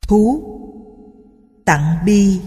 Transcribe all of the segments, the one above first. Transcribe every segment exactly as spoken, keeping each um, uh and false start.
Thú tặng bi.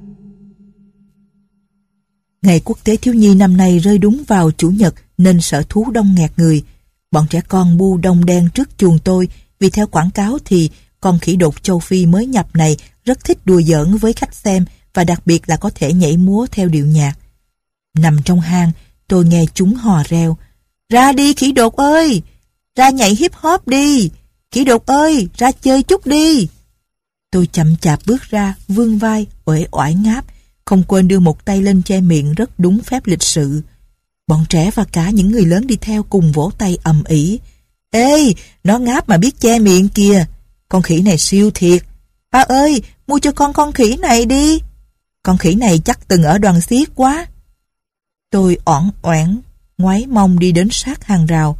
Ngày Quốc tế Thiếu nhi năm nay rơi đúng vào Chủ nhật nên sở thú đông nghẹt người. Bọn trẻ con bu đông đen trước chuồng tôi vì theo quảng cáo thì con khỉ đột châu Phi mới nhập này rất thích đùa giỡn với khách xem và đặc biệt là có thể nhảy múa theo điệu nhạc. Nằm trong hang, tôi nghe chúng hò reo. Ra đi khỉ đột ơi! Ra nhảy hip hop đi! Khỉ đột ơi! Ra chơi chút đi! Tôi chậm chạp bước ra, vươn vai, uể oải ngáp, không quên đưa một tay lên che miệng rất đúng phép lịch sự. Bọn trẻ và cả những người lớn đi theo cùng vỗ tay ầm ĩ. Ê, nó ngáp mà biết che miệng kìa. Con khỉ này siêu thiệt. Ba ơi, mua cho con con khỉ này đi. Con khỉ này chắc từng ở đoàn xiếc quá. Tôi oảng oảng, ngoáy mông đi đến sát hàng rào.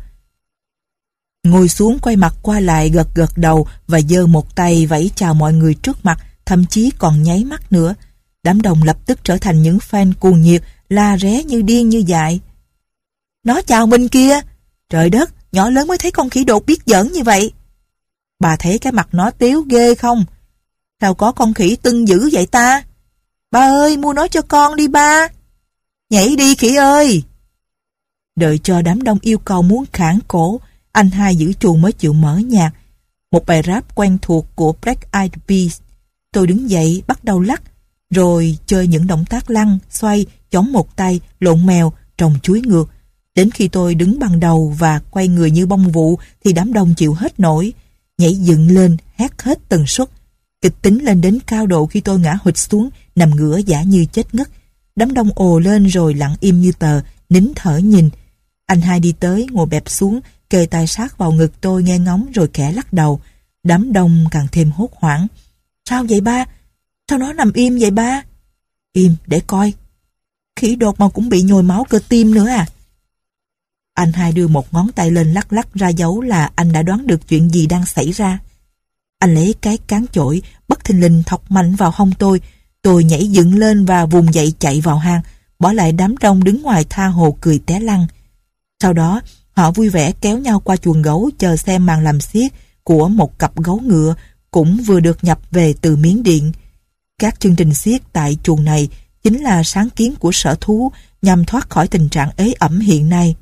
Ngồi xuống quay mặt qua lại gật gật đầu và giơ một tay vẫy chào mọi người trước mặt, thậm chí còn nháy mắt nữa. Đám đông lập tức trở thành những fan cuồng nhiệt, la ré như điên như dại. Nó chào mình kìa! Trời đất, nhỏ lớn mới thấy con khỉ đột biết giỡn như vậy. Bà thấy cái mặt nó tiếu ghê không? Sao có con khỉ tưng dữ vậy ta? Ba ơi, mua nó cho con đi ba! Nhảy đi khỉ ơi! Đợi cho đám đông yêu cầu muốn khản cổ, anh hai giữ chuồng mới chịu mở nhạc. Một bài rap quen thuộc của Black Eyed Peas. Tôi đứng dậy bắt đầu lắc, rồi chơi những động tác lăn, xoay, chống một tay, lộn mèo, trồng chuối ngược. Đến khi tôi đứng bằng đầu và quay người như bông vụ thì đám đông chịu hết nổi. Nhảy dựng lên, hét hết tần suất. Kịch tính lên đến cao độ khi tôi ngã hụt xuống, nằm ngửa giả như chết ngất. Đám đông ồ lên rồi lặng im như tờ, nín thở nhìn. Anh hai đi tới, ngồi bẹp xuống, kề tay sát vào ngực tôi nghe ngóng rồi khẽ lắc đầu. Đám đông càng thêm hốt hoảng. Sao vậy ba? Sao nó nằm im vậy ba? Im để coi. Khỉ đột mà cũng bị nhồi máu cơ tim nữa à? Anh hai đưa một ngón tay lên lắc lắc ra dấu là anh đã đoán được chuyện gì đang xảy ra. Anh lấy cái cán chổi, bất thình lình thọc mạnh vào hông tôi. Tôi nhảy dựng lên và vùng dậy chạy vào hang, bỏ lại đám đông đứng ngoài tha hồ cười té lăn. Sau đó, họ vui vẻ kéo nhau qua chuồng gấu chờ xem màn làm xiếc của một cặp gấu ngựa cũng vừa được nhập về từ Miến Điện. Các chương trình xiếc tại chuồng này chính là sáng kiến của sở thú nhằm thoát khỏi tình trạng ế ẩm hiện nay.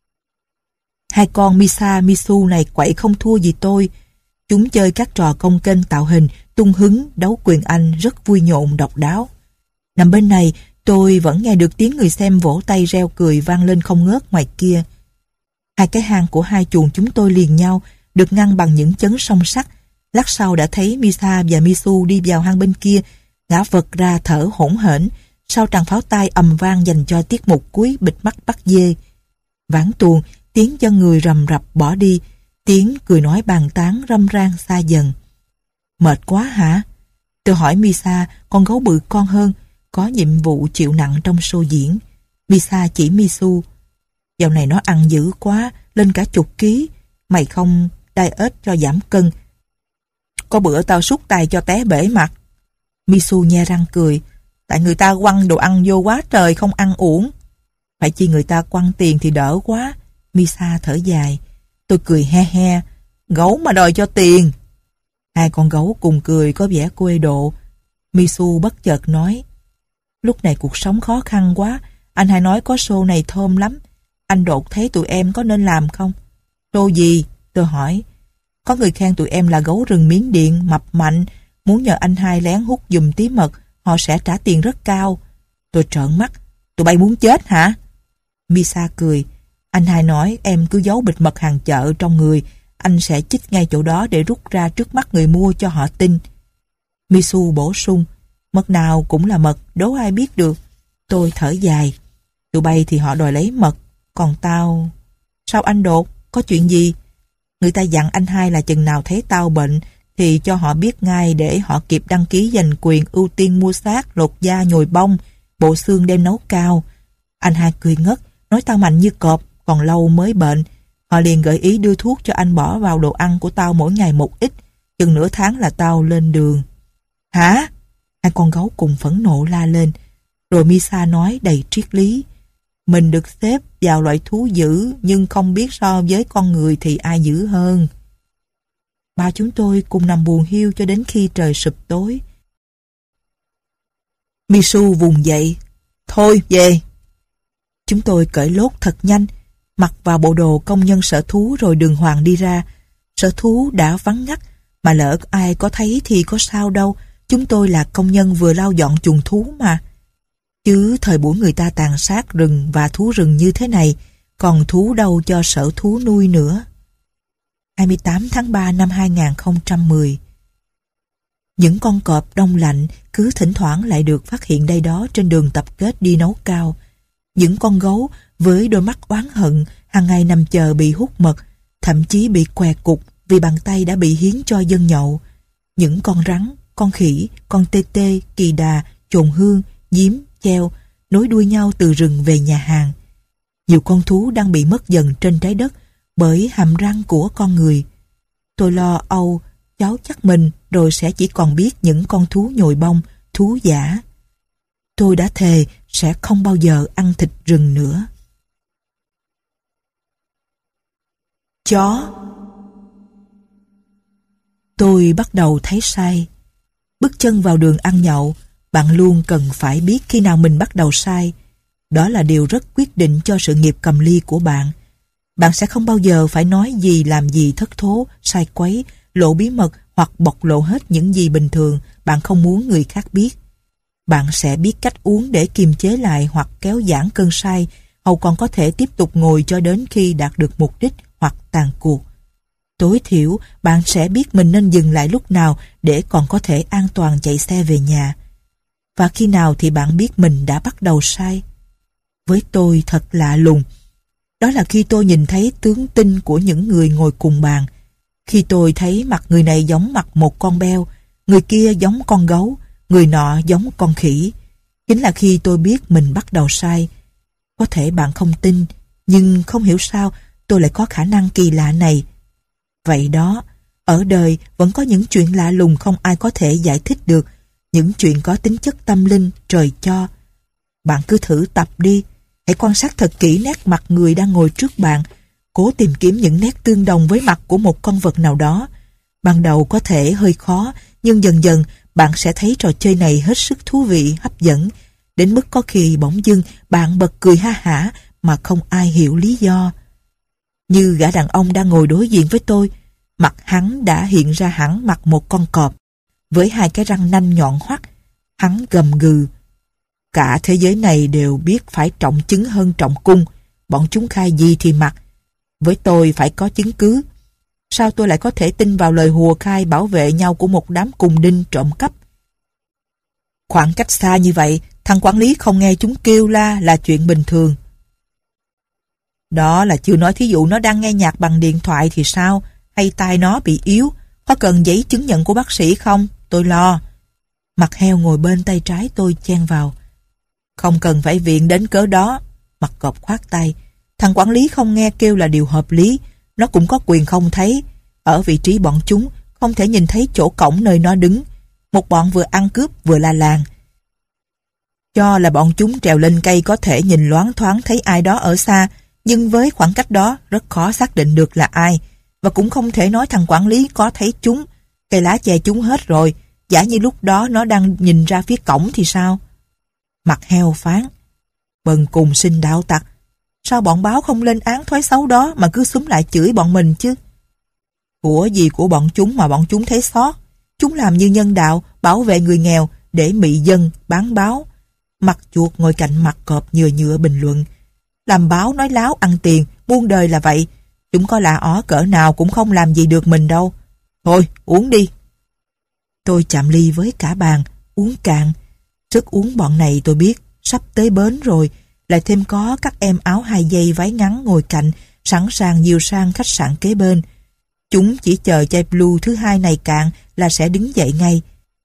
Hai con Misa Misu này quậy không thua gì tôi. Chúng chơi các trò công kênh tạo hình, tung hứng, đấu quyền Anh rất vui nhộn độc đáo. Nằm bên này, tôi vẫn nghe được tiếng người xem vỗ tay reo cười vang lên không ngớt ngoài kia. Hai cái hang của hai chuồng chúng tôi liền nhau, được ngăn bằng những chấn song sắt. Lát sau đã thấy Misa và Misu đi vào hang bên kia, ngã vật ra thở hổn hển, sau tràng pháo tay ầm vang dành cho tiết mục cuối bịt mắt bắt dê. Vãn tuồng, tiếng chân người rầm rập bỏ đi, tiếng cười nói bàn tán râm ran xa dần. Mệt quá hả? Tôi hỏi Misa, con gấu bự con hơn, có nhiệm vụ chịu nặng trong show diễn. Misa chỉ Misu. Dạo này nó ăn dữ quá, lên cả chục ký. Mày không diet cho giảm cân. Có bữa tao sút tài cho té bể mặt. Misu nhe răng cười. Tại người ta quăng đồ ăn vô quá trời không ăn uổng. Phải chi người ta quăng tiền thì đỡ quá. Misa thở dài. Tôi cười he he. Gấu mà đòi cho tiền. Hai con gấu cùng cười có vẻ quê độ. Misu bất chợt nói. Lúc này cuộc sống khó khăn quá. Anh hai nói có show này thơm lắm. Anh đột thấy tụi em có nên làm không? Show gì? Tôi hỏi. Có người khen tụi em là gấu rừng Miến Điện, mập mạnh. Muốn nhờ anh hai lén hút giùm tí mật. Họ sẽ trả tiền rất cao. Tôi trợn mắt. Tụi bay muốn chết hả? Misa cười. Anh hai nói em cứ giấu bịch mật hàng chợ trong người. Anh sẽ chích ngay chỗ đó để rút ra trước mắt người mua cho họ tin. Misu bổ sung. Mật nào cũng là mật, đố ai biết được. Tôi thở dài. Tụi bay thì họ đòi lấy mật. Còn tao... Sao anh đột? Có chuyện gì? Người ta dặn anh hai là chừng nào thấy tao bệnh thì cho họ biết ngay để họ kịp đăng ký giành quyền ưu tiên mua xác, lột da, nhồi bông, bộ xương đem nấu cao. Anh hai cười ngất, nói tao mạnh như cọp, còn lâu mới bệnh. Họ liền gợi ý đưa thuốc cho anh bỏ vào đồ ăn của tao mỗi ngày một ít, chừng nửa tháng là tao lên đường. Hả? Hai con gấu cùng phẫn nộ la lên. Rồi Misa nói đầy triết lý. Mình được xếp vào loại thú dữ nhưng không biết so với con người thì ai dữ hơn. Ba chúng tôi cùng nằm buồn hiu cho đến khi trời sụp tối. Misu vùng dậy. Thôi về. Chúng tôi cởi lốt thật nhanh, mặc vào bộ đồ công nhân sở thú rồi đường hoàng đi ra. Sở thú đã vắng ngắt, mà lỡ ai có thấy thì có sao đâu. Chúng tôi là công nhân vừa lau dọn chuồng thú mà. Chứ thời buổi người ta tàn sát rừng và thú rừng như thế này, còn thú đâu cho sở thú nuôi nữa. hai mươi tám tháng ba năm hai nghìn không trăm mười. Những con cọp đông lạnh cứ thỉnh thoảng lại được phát hiện đây đó trên đường tập kết đi nấu cao. Những con gấu với đôi mắt oán hận hàng ngày nằm chờ bị hút mật, thậm chí bị què cục vì bàn tay đã bị hiến cho dân nhậu. Những con rắn, con khỉ, con tê tê, kỳ đà, chồn hương, diếm, cheo nối đuôi nhau từ rừng về nhà hàng. Nhiều con thú đang bị mất dần trên trái đất bởi hàm răng của con người. Tôi lo âu cháu chắc mình rồi sẽ chỉ còn biết những con thú nhồi bông, thú giả. Tôi đã thề sẽ không bao giờ ăn thịt rừng nữa. Chó. Tôi bắt đầu thấy sai. Bước chân vào đường ăn nhậu, bạn luôn cần phải biết khi nào mình bắt đầu sai. Đó là điều rất quyết định cho sự nghiệp cầm ly của bạn. Bạn sẽ không bao giờ phải nói gì làm gì thất thố, sai quấy, lộ bí mật hoặc bộc lộ hết những gì bình thường bạn không muốn người khác biết. Bạn sẽ biết cách uống để kiềm chế lại hoặc kéo giãn cơn say, hầu còn có thể tiếp tục ngồi cho đến khi đạt được mục đích hoặc tàn cuộc. Tối thiểu, bạn sẽ biết mình nên dừng lại lúc nào để còn có thể an toàn chạy xe về nhà. Và khi nào thì bạn biết mình đã bắt đầu sai. Với tôi thật lạ lùng. Đó là khi tôi nhìn thấy tướng tinh của những người ngồi cùng bàn. Khi tôi thấy mặt người này giống mặt một con beo, người kia giống con gấu, người nọ giống con khỉ. Chính là khi tôi biết mình bắt đầu sai. Có thể bạn không tin, nhưng không hiểu sao tôi lại có khả năng kỳ lạ này. Vậy đó, ở đời vẫn có những chuyện lạ lùng không ai có thể giải thích được, những chuyện có tính chất tâm linh trời cho. Bạn cứ thử tập đi, hãy quan sát thật kỹ nét mặt người đang ngồi trước bạn, cố tìm kiếm những nét tương đồng với mặt của một con vật nào đó. Ban đầu có thể hơi khó, nhưng dần dần bạn sẽ thấy trò chơi này hết sức thú vị, hấp dẫn, đến mức có khi bỗng dưng bạn bật cười ha hả mà không ai hiểu lý do. Như gã đàn ông đang ngồi đối diện với tôi, mặt hắn đã hiện ra hẳn mặt một con cọp, với hai cái răng nanh nhọn hoắt. Hắn gầm gừ. Cả thế giới này đều biết phải trọng chứng hơn trọng cung, bọn chúng khai gì thì mặc. Với tôi phải có chứng cứ. Sao tôi lại có thể tin vào lời hùa khai bảo vệ nhau của một đám cùng đinh trộm cắp? Khoảng cách xa như vậy, thằng quản lý không nghe chúng kêu la là chuyện bình thường. Đó là chưa nói thí dụ nó đang nghe nhạc bằng điện thoại thì sao? Hay tai nó bị yếu? Có cần giấy chứng nhận của bác sĩ không? Tôi lo. Mặt heo ngồi bên tay trái tôi chen vào. Không cần phải viện đến cớ đó. Mặt cọp khoát tay. Thằng quản lý không nghe kêu là điều hợp lý. Nó cũng có quyền không thấy. Ở vị trí bọn chúng, không thể nhìn thấy chỗ cổng nơi nó đứng. Một bọn vừa ăn cướp vừa la làng. Cho là bọn chúng trèo lên cây có thể nhìn loáng thoáng thấy ai đó ở xa, nhưng với khoảng cách đó rất khó xác định được là ai. Và cũng không thể nói thằng quản lý có thấy chúng. Cây lá che chúng hết rồi. Giả như lúc đó nó đang nhìn ra phía cổng thì sao? Mặt heo phán. Bần cùng xin đạo tặc. Sao bọn báo không lên án thói xấu đó mà cứ xúm lại chửi bọn mình chứ? Của gì của bọn chúng mà bọn chúng thấy xót? Chúng làm như nhân đạo, bảo vệ người nghèo để mị dân, bán báo. Mặt chuột ngồi cạnh mặt cọp nhừa nhựa bình luận. Làm báo nói láo ăn tiền, muôn đời là vậy. Chúng có lạ ó cỡ nào cũng không làm gì được mình đâu. Thôi, uống đi. Tôi chạm ly với cả bàn, uống cạn. Sức uống bọn này tôi biết, sắp tới bến rồi. Lại thêm có các em áo hai dây váy ngắn ngồi cạnh, sẵn sàng dìu sang khách sạn kế bên. Chúng chỉ chờ chai blue thứ hai này cạn là sẽ đứng dậy ngay.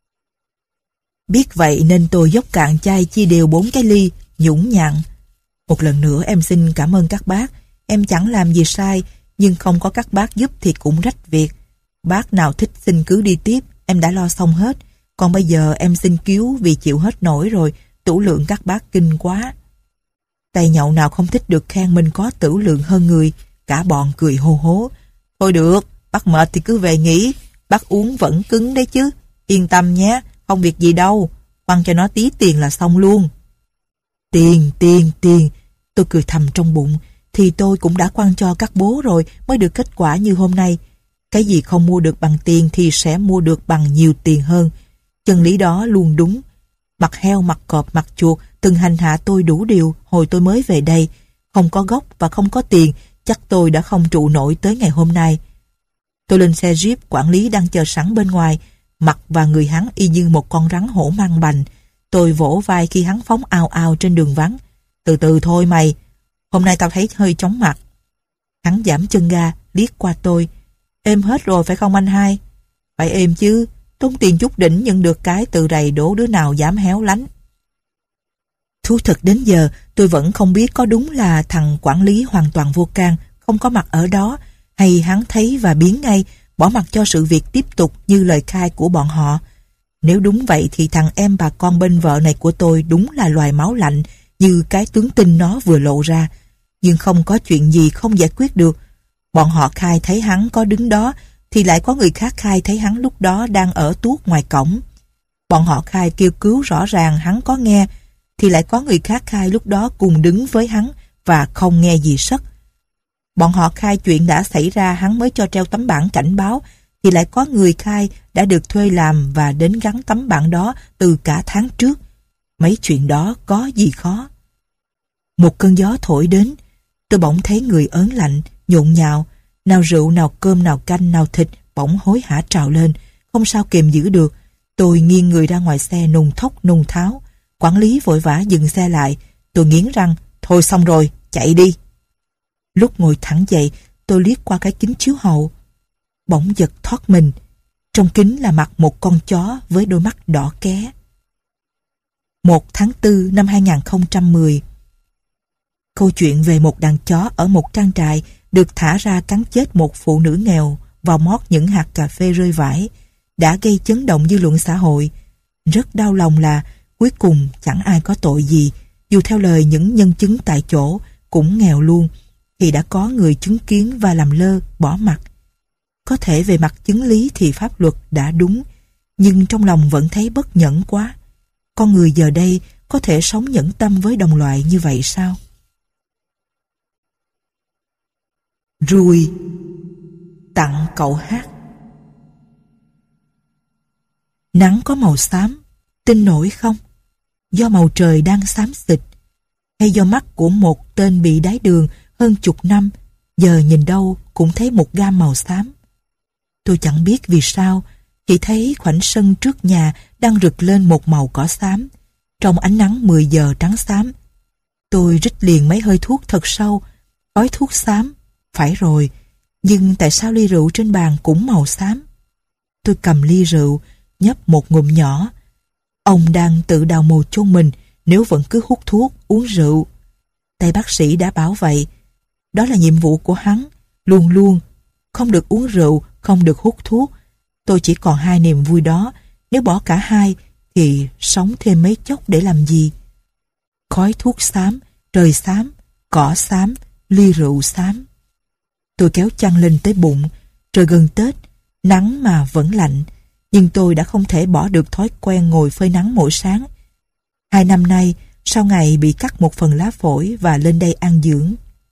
Biết vậy nên tôi dốc cạn chai chia đều bốn cái ly, nhũng nhặn. Một lần nữa em xin cảm ơn các bác. Em chẳng làm gì sai, nhưng không có các bác giúp thì cũng rách việc. Bác nào thích xin cứ đi tiếp, em đã lo xong hết. Còn bây giờ em xin cứu vì chịu hết nổi rồi, tửu lượng các bác kinh quá. Tay nhậu nào không thích được khen mình có tửu lượng hơn người. Cả bọn cười hô hố. Thôi được, bác mệt thì cứ về nghỉ. bác uống vẫn cứng đấy chứ. Yên tâm nhé, không việc gì đâu. Quăng cho nó tí tiền là xong luôn. Tiền, tiền, tiền. Tôi cười thầm trong bụng. Thì tôi cũng đã quăng cho các bố rồi mới được kết quả như hôm nay. Cái gì không mua được bằng tiền thì sẽ mua được bằng nhiều tiền hơn. Chân lý đó luôn đúng. Mặt heo, mặt cọp, mặt chuột từng hành hạ tôi đủ điều hồi tôi mới về đây. Không có gốc và không có tiền, chắc tôi đã không trụ nổi tới ngày hôm nay. Tôi lên xe Jeep, quản lý đang chờ sẵn bên ngoài. Mặt và người hắn y như một con rắn hổ mang bành. Tôi vỗ vai khi hắn phóng ào ào trên đường vắng. Từ từ thôi mày, hôm nay tao thấy hơi chóng mặt. Hắn giảm chân ga, liếc qua tôi. Êm hết rồi phải không anh hai? Phải êm chứ, tốn tiền chút đỉnh nhưng được cái từ rầy đổ đứa nào dám héo lánh. Thú thật đến giờ tôi vẫn không biết có đúng là thằng quản lý hoàn toàn vô can, không có mặt ở đó, hay hắn thấy và biến ngay, bỏ mặc cho sự việc tiếp tục như lời khai của bọn họ. Nếu đúng vậy thì thằng em bà con bên vợ này của tôi đúng là loài máu lạnh như cái tướng tinh nó vừa lộ ra. Nhưng không có chuyện gì không giải quyết được. Bọn họ khai thấy hắn có đứng đó thì lại có người khác khai thấy hắn lúc đó đang ở tuốt ngoài cổng. Bọn họ khai kêu cứu rõ ràng hắn có nghe thì lại có người khác khai lúc đó cùng đứng với hắn và không nghe gì sất. Bọn họ khai chuyện đã xảy ra hắn mới cho treo tấm bảng cảnh báo thì lại có người khai đã được thuê làm và đến gắn tấm bảng đó từ cả tháng trước. Mấy chuyện đó có gì khó. Một cơn gió thổi đến, tôi bỗng thấy người ớn lạnh, nhộn nhạo, nào rượu, nào cơm, nào canh, nào thịt bỗng hối hả trào lên, không sao kềm giữ được. Tôi nghiêng người ra ngoài xe nùng thốc nùng tháo. Quản lý vội vã dừng xe lại. Tôi nghiến răng, thôi xong rồi, chạy đi. Lúc ngồi thẳng dậy, tôi liếc qua cái kính chiếu hậu. Bỗng giật thoát mình. Trong kính là mặt một con chó với đôi mắt đỏ ké. một tháng tư năm hai nghìn không trăm mười. Câu chuyện về một đàn chó ở một trang trại được thả ra cắn chết một phụ nữ nghèo vào mót những hạt cà phê rơi vãi đã gây chấn động dư luận xã hội. Rất đau lòng là cuối cùng chẳng ai có tội gì, dù theo lời những nhân chứng tại chỗ cũng nghèo luôn, thì đã có người chứng kiến và làm lơ, bỏ mặc. Có thể về mặt chứng lý thì pháp luật đã đúng, nhưng trong lòng vẫn thấy bất nhẫn quá. Con người giờ đây có thể sống nhẫn tâm với đồng loại như vậy sao? Ruồi tặng cậu hát. Nắng có màu xám, tin nổi không? Do màu trời đang xám xịt, hay do mắt của một tên bị đái đường hơn chục năm, giờ nhìn đâu cũng thấy một gam màu xám. Tôi chẳng biết vì sao, chỉ thấy khoảnh sân trước nhà đang rực lên một màu cỏ xám, trong ánh nắng mười giờ trắng xám. Tôi rít liền mấy hơi thuốc thật sâu, khói thuốc xám, phải rồi, nhưng tại sao ly rượu trên bàn cũng màu xám? Tôi cầm ly rượu, nhấp một ngụm nhỏ. Ông đang tự đào mồ chôn mình nếu vẫn cứ hút thuốc, uống rượu. Tay bác sĩ đã bảo vậy. Đó là nhiệm vụ của hắn, luôn luôn. Không được uống rượu, không được hút thuốc. Tôi chỉ còn hai niềm vui đó. Nếu bỏ cả hai, thì sống thêm mấy chốc để làm gì? Khói thuốc xám, trời xám, cỏ xám, ly rượu xám. Tôi kéo chăn lên tới bụng. Trời gần Tết, nắng mà vẫn lạnh. Nhưng tôi đã không thể bỏ được thói quen ngồi phơi nắng mỗi sáng. Hai năm nay, sau ngày bị cắt một phần lá phổi và lên đây an dưỡng.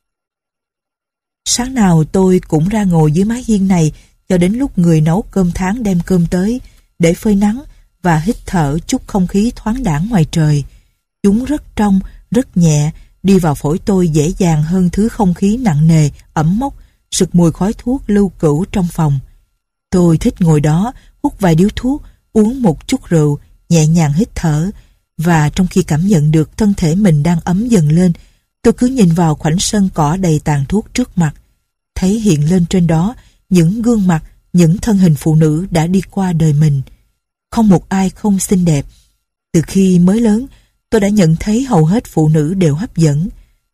Sáng nào tôi cũng ra ngồi dưới mái hiên này cho đến lúc người nấu cơm tháng đem cơm tới để phơi nắng và hít thở chút không khí thoáng đãng ngoài trời. Chúng rất trong, rất nhẹ, đi vào phổi tôi dễ dàng hơn thứ không khí nặng nề, ẩm mốc, sực mùi khói thuốc lưu cữu trong phòng. Tôi thích ngồi đó, hút vài điếu thuốc, uống một chút rượu, nhẹ nhàng hít thở, và trong khi cảm nhận được thân thể mình đang ấm dần lên, tôi cứ nhìn vào khoảnh sân cỏ đầy tàn thuốc trước mặt, thấy hiện lên trên đó những gương mặt, những thân hình phụ nữ đã đi qua đời mình. Không một ai không xinh đẹp. Từ khi mới lớn, tôi đã nhận thấy hầu hết phụ nữ đều hấp dẫn.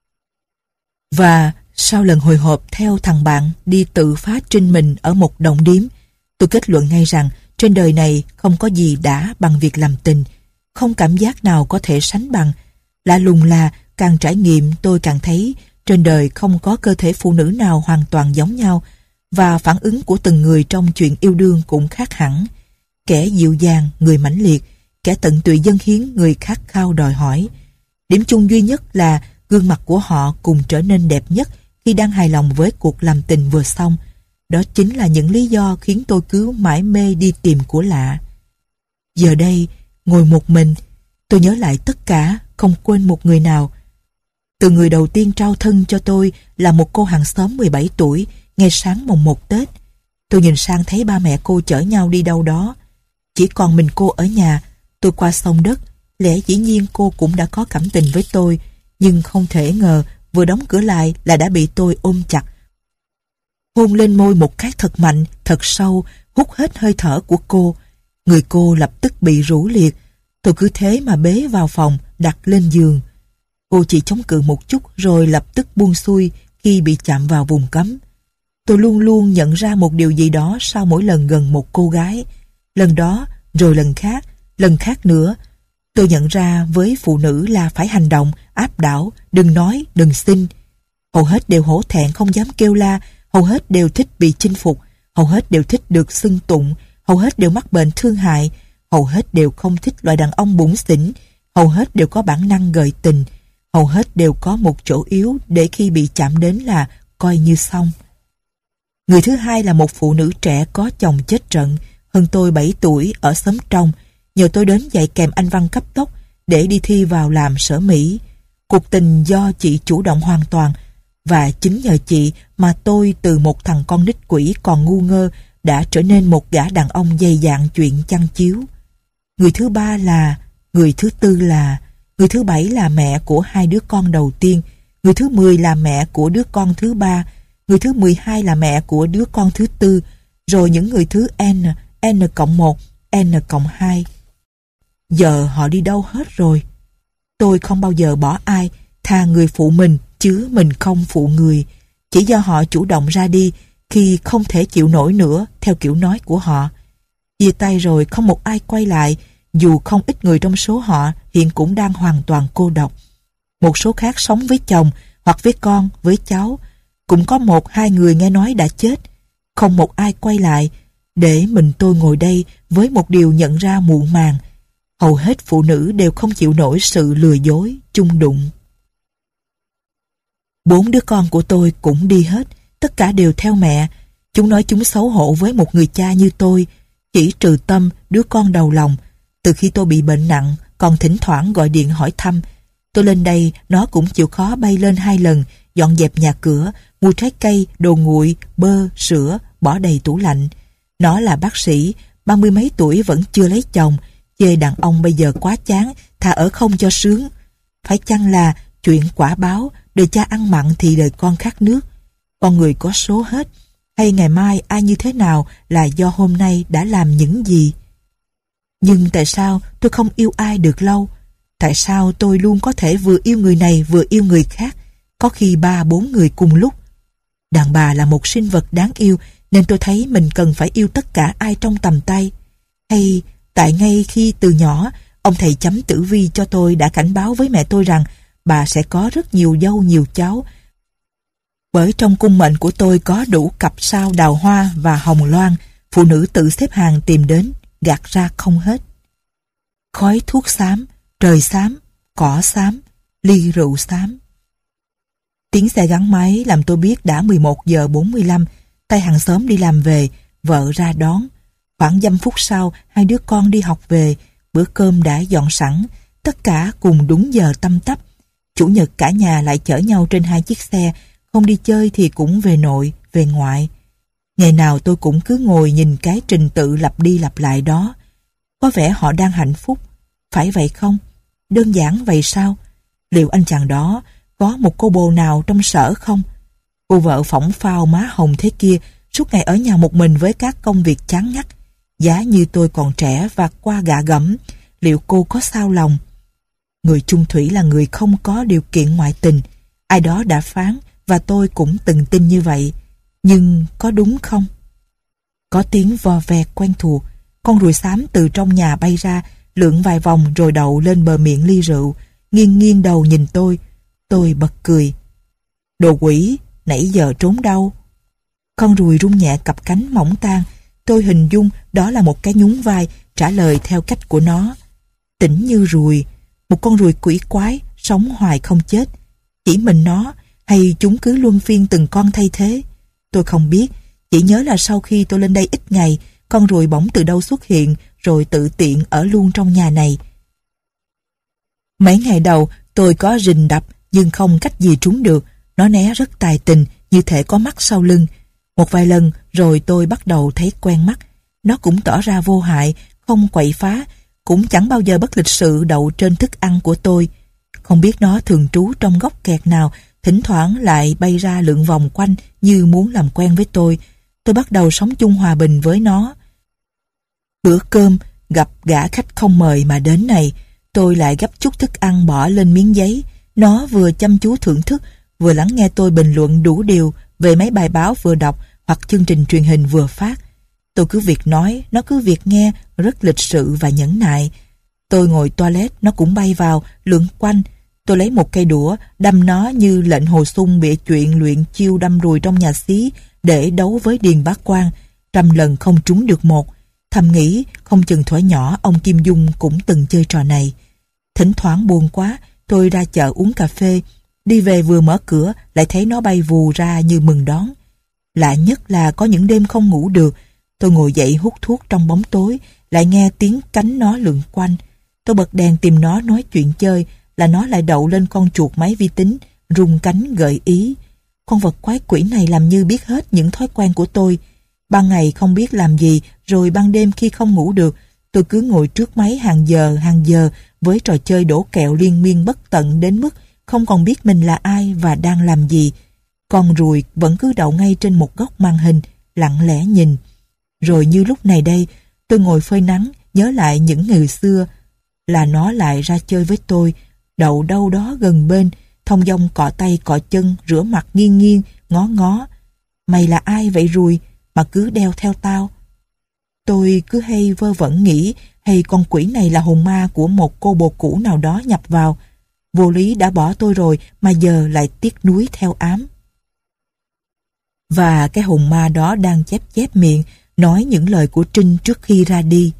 Và sau lần hồi hộp theo thằng bạn đi tự phá trinh mình ở một động điếm, tôi kết luận ngay rằng trên đời này không có gì đã bằng việc làm tình, không cảm giác nào có thể sánh bằng. Lạ lùng là càng trải nghiệm tôi càng thấy trên đời không có cơ thể phụ nữ nào hoàn toàn giống nhau, và phản ứng của từng người trong chuyện yêu đương cũng khác hẳn. Kẻ dịu dàng, người mãnh liệt, kẻ tận tụy dâng hiến, người khát khao đòi hỏi. Điểm chung duy nhất là gương mặt của họ cùng trở nên đẹp nhất khi đang hài lòng với cuộc làm tình vừa xong. Đó chính là những lý do khiến tôi cứ mải mê đi tìm của lạ. Giờ đây, ngồi một mình, tôi nhớ lại tất cả, không quên một người nào. Từ người đầu tiên trao thân cho tôi là một cô hàng xóm mười bảy tuổi, ngay sáng mồng một Tết. Tôi nhìn sang thấy ba mẹ cô chở nhau đi đâu đó. Chỉ còn mình cô ở nhà. Tôi qua sông đất. Lẽ dĩ nhiên cô cũng đã có cảm tình với tôi, nhưng không thể ngờ vừa đóng cửa lại là đã bị tôi ôm chặt, hôn lên môi một cái thật mạnh, thật sâu, hút hết hơi thở của cô. Người cô lập tức bị rũ liệt. Tôi cứ thế mà bế vào phòng, đặt lên giường. Cô chỉ chống cự một chút rồi lập tức buông xuôi khi bị chạm vào vùng cấm. Tôi luôn luôn nhận ra một điều gì đó sau mỗi lần gần một cô gái. Lần đó, rồi lần khác, lần khác nữa. Tôi nhận ra với phụ nữ là phải hành động, áp đảo, đừng nói, đừng xin. Hầu hết đều hổ thẹn không dám kêu la, hầu hết đều thích bị chinh phục, hầu hết đều thích được xưng tụng, hầu hết đều mắc bệnh thương hại, hầu hết đều không thích loại đàn ông bủn xỉn, hầu hết đều có bản năng gợi tình, hầu hết đều có một chỗ yếu để khi bị chạm đến là coi như xong. Người thứ hai là một phụ nữ trẻ có chồng chết trận, hơn tôi bảy tuổi ở xóm trong, nhờ tôi đến dạy kèm Anh văn cấp tốc để đi thi vào làm sở Mỹ. Cuộc tình do chị chủ động hoàn toàn, và chính nhờ chị mà tôi từ một thằng con nít quỷ còn ngu ngơ đã trở nên một gã đàn ông dày dạn chuyện chăn chiếu. Người thứ ba là, người thứ tư là, người thứ bảy là mẹ của hai đứa con đầu tiên, người thứ mười là mẹ của đứa con thứ ba, người thứ mười hai là mẹ của đứa con thứ tư, rồi những người thứ N, N cộng một, N cộng hai. Giờ họ đi đâu hết rồi? Tôi không bao giờ bỏ ai, thà người phụ mình, chứ mình không phụ người. Chỉ do họ chủ động ra đi khi không thể chịu nổi nữa, theo kiểu nói của họ. Chia tay rồi không một ai quay lại, dù không ít người trong số họ hiện cũng đang hoàn toàn cô độc. Một số khác sống với chồng, hoặc với con, với cháu. Cũng có một hai người nghe nói đã chết. Không một ai quay lại, để mình tôi ngồi đây với một điều nhận ra muộn màng. Hầu hết phụ nữ đều không chịu nổi sự lừa dối, chung đụng. Bốn đứa con của tôi cũng đi hết, tất cả đều theo mẹ. Chúng nói chúng xấu hổ với một người cha như tôi, chỉ trừ Tâm, đứa con đầu lòng. Từ khi tôi bị bệnh nặng, còn thỉnh thoảng gọi điện hỏi thăm. Tôi lên đây, nó cũng chịu khó bay lên hai lần, dọn dẹp nhà cửa, mua trái cây, đồ nguội, bơ, sữa, bỏ đầy tủ lạnh. Nó là bác sĩ, ba mươi mấy tuổi vẫn chưa lấy chồng, chê đàn ông bây giờ quá chán, thà ở không cho sướng. Phải chăng là chuyện quả báo, đời cha ăn mặn thì đời con khát nước. Con người có số hết, hay ngày mai ai như thế nào là do hôm nay đã làm những gì. Nhưng tại sao tôi không yêu ai được lâu? Tại sao tôi luôn có thể vừa yêu người này vừa yêu người khác, có khi ba bốn người cùng lúc? Đàn bà là một sinh vật đáng yêu, nên tôi thấy mình cần phải yêu tất cả ai trong tầm tay. Hay tại ngay khi từ nhỏ, ông thầy chấm tử vi cho tôi đã cảnh báo với mẹ tôi rằng bà sẽ có rất nhiều dâu nhiều cháu. Bởi trong cung mệnh của tôi có đủ cặp sao đào hoa và hồng loan, phụ nữ tự xếp hàng tìm đến, gạt ra không hết. Khói thuốc xám, trời xám, cỏ xám, ly rượu xám. Tiếng xe gắn máy làm tôi biết đã mười một giờ bốn mươi lăm, tay hàng xóm đi làm về, vợ ra đón. Khoảng dăm phút sau, hai đứa con đi học về, bữa cơm đã dọn sẵn, tất cả cùng đúng giờ tăm tắp. Chủ nhật cả nhà lại chở nhau trên hai chiếc xe, không đi chơi thì cũng về nội, về ngoại. Ngày nào tôi cũng cứ ngồi nhìn cái trình tự lặp đi lặp lại đó. Có vẻ họ đang hạnh phúc, phải vậy không? Đơn giản vậy sao? Liệu anh chàng đó có một cô bồ nào trong sở không? Cô vợ phỏng phao má hồng thế kia, suốt ngày ở nhà một mình với các công việc chán ngắt. Giá như tôi còn trẻ và qua gạ gẫm, liệu cô có sao lòng? Người chung thủy là người không có điều kiện ngoại tình. Ai đó đã phán, và tôi cũng từng tin như vậy. Nhưng có đúng không? Có tiếng vo ve quen thuộc. Con ruồi xám từ trong nhà bay ra, lượn vài vòng rồi đậu lên bờ miệng ly rượu, nghiêng nghiêng đầu nhìn tôi. Tôi bật cười. Đồ quỷ, nãy giờ trốn đâu? Con ruồi rung nhẹ cặp cánh mỏng tang. Tôi hình dung đó là một cái nhún vai trả lời theo cách của nó. Tỉnh như ruồi, một con ruồi quỷ quái, sống hoài không chết. Chỉ mình nó, hay chúng cứ luân phiên từng con thay thế? Tôi không biết, chỉ nhớ là sau khi tôi lên đây ít ngày, con ruồi bỗng từ đâu xuất hiện, rồi tự tiện ở luôn trong nhà này. Mấy ngày đầu, tôi có rình đập, nhưng không cách gì trúng được. Nó né rất tài tình, như thể có mắt sau lưng. Một vài lần, rồi tôi bắt đầu thấy quen mắt. Nó cũng tỏ ra vô hại, không quậy phá, cũng chẳng bao giờ bất lịch sự đậu trên thức ăn của tôi. Không biết nó thường trú trong góc kẹt nào, thỉnh thoảng lại bay ra lượn vòng quanh như muốn làm quen với tôi. Tôi bắt đầu sống chung hòa bình với nó. Bữa cơm, gặp gã khách không mời mà đến này, tôi lại gấp chút thức ăn bỏ lên miếng giấy. Nó vừa chăm chú thưởng thức, vừa lắng nghe tôi bình luận đủ điều về mấy bài báo vừa đọc hoặc chương trình truyền hình vừa phát. Tôi cứ việc nói, nó cứ việc nghe, rất lịch sự và nhẫn nại. Tôi ngồi toilet, nó cũng bay vào, lượn quanh. Tôi lấy một cây đũa, đâm nó như lệnh Hồ Sung bịa chuyện luyện chiêu đâm ruồi trong nhà xí để đấu với Điền Bá Quang. Trăm lần không trúng được một. Thầm nghĩ, không chừng thuở nhỏ ông Kim Dung cũng từng chơi trò này. Thỉnh thoảng buồn quá, tôi ra chợ uống cà phê. Đi về vừa mở cửa, lại thấy nó bay vù ra như mừng đón. Lạ nhất là có những đêm không ngủ được. Tôi ngồi dậy hút thuốc trong bóng tối, lại nghe tiếng cánh nó lượn quanh. Tôi bật đèn tìm nó nói chuyện chơi, là nó lại đậu lên con chuột máy vi tính, rung cánh gợi ý. Con vật quái quỷ này làm như biết hết những thói quen của tôi. Ban ngày không biết làm gì, rồi ban đêm khi không ngủ được, tôi cứ ngồi trước máy hàng giờ hàng giờ với trò chơi đổ kẹo liên miên bất tận đến mức không còn biết mình là ai và đang làm gì. Con ruồi vẫn cứ đậu ngay trên một góc màn hình, lặng lẽ nhìn. Rồi như lúc này đây, tôi ngồi phơi nắng, nhớ lại những ngày xưa, là nó lại ra chơi với tôi, đậu đâu đó gần bên, thong dong cọ tay cọ chân, rửa mặt nghiêng nghiêng, ngó ngó. Mày là ai vậy ruồi, mà cứ đeo theo tao? Tôi cứ hay vơ vẩn nghĩ, hay con quỷ này là hồn ma của một cô bồ cũ nào đó nhập vào. Vô lý đã bỏ tôi rồi, mà giờ lại tiếc nuối theo ám. Và cái hồn ma đó đang chép chép miệng, nói những lời của Trinh trước khi ra đi.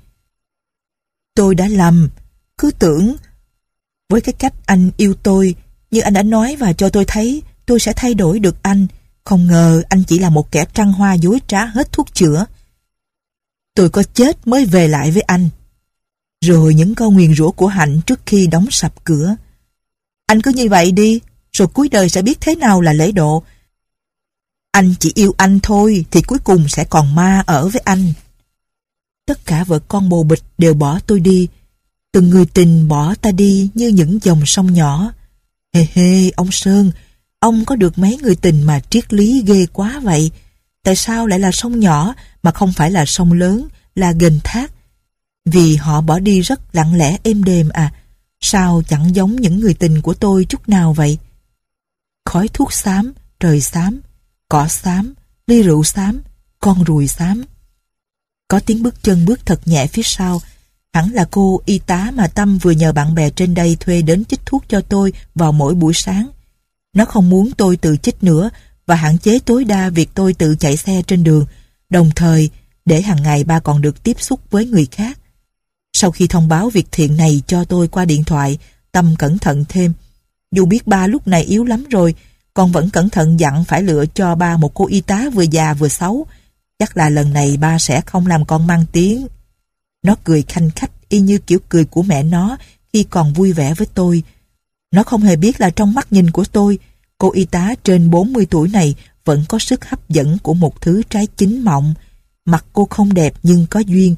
Tôi đã lầm, cứ tưởng với cái cách anh yêu tôi, như anh đã nói và cho tôi thấy, tôi sẽ thay đổi được anh. Không ngờ anh chỉ là một kẻ trăng hoa dối trá hết thuốc chữa. Tôi có chết mới về lại với anh. Rồi những câu nguyền rủa của Hạnh trước khi đóng sập cửa. Anh cứ như vậy đi, rồi cuối đời sẽ biết thế nào là lễ độ. Anh chỉ yêu anh thôi, thì cuối cùng sẽ còn ma ở với anh. Tất cả vợ con bồ bịch đều bỏ tôi đi. Từng người tình bỏ ta đi như những dòng sông nhỏ. Hê hê, ông Sơn, ông có được mấy người tình mà triết lý ghê quá vậy? Tại sao lại là sông nhỏ mà không phải là sông lớn, là ghềnh thác? Vì họ bỏ đi rất lặng lẽ êm đềm à? Sao chẳng giống những người tình của tôi chút nào vậy? Khói thuốc xám, trời xám, cỏ xám, ly rượu xám, con ruồi xám. Có tiếng bước chân bước thật nhẹ phía sau. Hẳn là cô y tá mà Tâm vừa nhờ bạn bè trên đây thuê đến chích thuốc cho tôi vào mỗi buổi sáng. Nó không muốn tôi tự chích nữa và hạn chế tối đa việc tôi tự chạy xe trên đường, đồng thời để hàng ngày ba còn được tiếp xúc với người khác. Sau khi thông báo việc thiện này cho tôi qua điện thoại, Tâm cẩn thận thêm. Dù biết ba lúc này yếu lắm rồi, con vẫn cẩn thận dặn phải lựa cho ba một cô y tá vừa già vừa xấu. Chắc là lần này ba sẽ không làm con mang tiếng. Nó cười khanh khách y như kiểu cười của mẹ nó khi còn vui vẻ với tôi. Nó không hề biết là trong mắt nhìn của tôi, cô y tá trên bốn mươi tuổi này vẫn có sức hấp dẫn của một thứ trái chín mọng. Mặt cô không đẹp nhưng có duyên.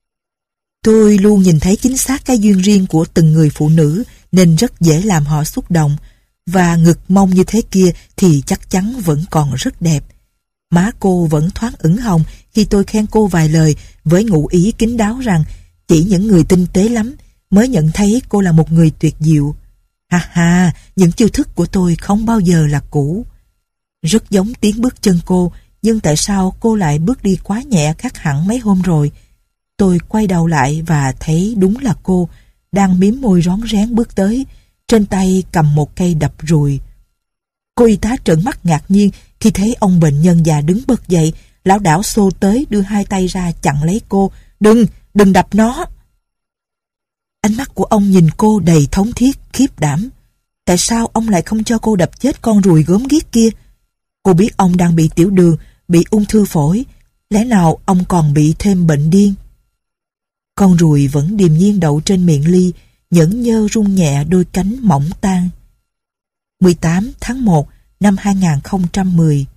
Tôi luôn nhìn thấy chính xác cái duyên riêng của từng người phụ nữ nên rất dễ làm họ xúc động. Và ngực mông như thế kia thì chắc chắn vẫn còn rất đẹp. Má cô vẫn thoáng ửng hồng khi tôi khen cô vài lời với ngụ ý kín đáo rằng chỉ những người tinh tế lắm mới nhận thấy cô là một người tuyệt diệu. Ha ha, những chiêu thức của tôi không bao giờ là cũ. Rất giống tiếng bước chân cô, nhưng tại sao cô lại bước đi quá nhẹ khác hẳn mấy hôm rồi? Tôi quay đầu lại và thấy đúng là cô đang mím môi rón rén bước tới, trên tay cầm một cây đập ruồi. Cô y tá trợn mắt ngạc nhiên khi thấy ông bệnh nhân già đứng bật dậy, lảo đảo xô tới đưa hai tay ra chặn lấy cô. Đừng, đừng đập nó. Ánh mắt của ông nhìn cô đầy thống thiết, khiếp đảm. Tại sao ông lại không cho cô đập chết con ruồi gớm ghiếc kia? Cô biết ông đang bị tiểu đường, bị ung thư phổi. Lẽ nào ông còn bị thêm bệnh điên? Con ruồi vẫn điềm nhiên đậu trên miệng Ly, nhẫn nhơ rung nhẹ đôi cánh mỏng tan. mười tám tháng một năm hai nghìn không trăm mười.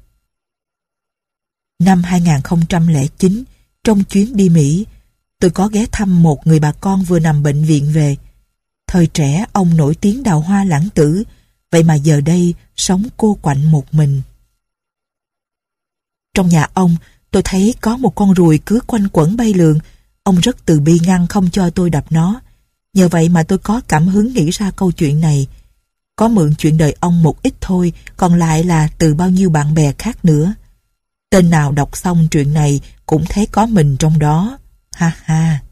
Năm hai nghìn không trăm lẻ chín, trong chuyến đi Mỹ, tôi có ghé thăm một người bà con vừa nằm bệnh viện về. Thời trẻ ông nổi tiếng đào hoa lãng tử, vậy mà giờ đây sống cô quạnh một mình. Trong nhà ông, tôi thấy có một con ruồi cứ quanh quẩn bay lượn. Ông rất từ bi ngăn không cho tôi đập nó. Nhờ vậy mà tôi có cảm hứng nghĩ ra câu chuyện này. Có mượn chuyện đời ông một ít thôi, còn lại là từ bao nhiêu bạn bè khác nữa. Tên nào đọc xong chuyện này cũng thấy có mình trong đó. Ha ha.